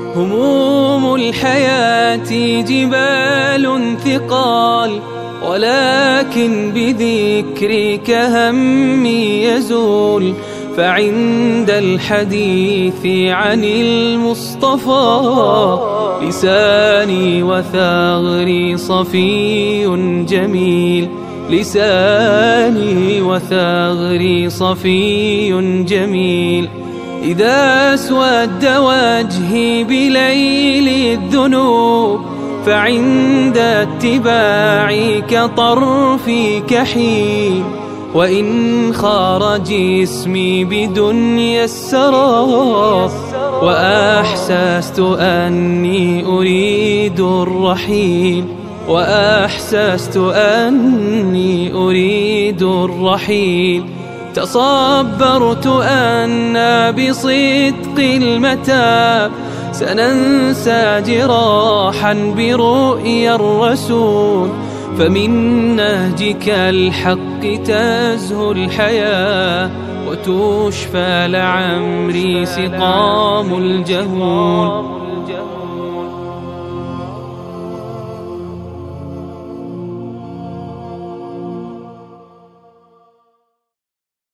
هموم الحياة جبال ثقال، ولكن بذكرك همي يزول. فعند الحديث عن المصطفى لساني وثغري صفي جميل، لساني وثغري صفي جميل. إذا اسود وجهي بليل الذنوب، فعند اتباعك طرفي كحيل. وإن خار جسمي بدنيا السرى، وأحسست أني أريد الرحيل، وأحسست أني أريد الرحيل. تصبرت أن بصدق المتاب سننسى جراحا برؤيا الرسول. فمن نهجك الحق تزهو الحياة، وتشفى لعمري سقام الجهول.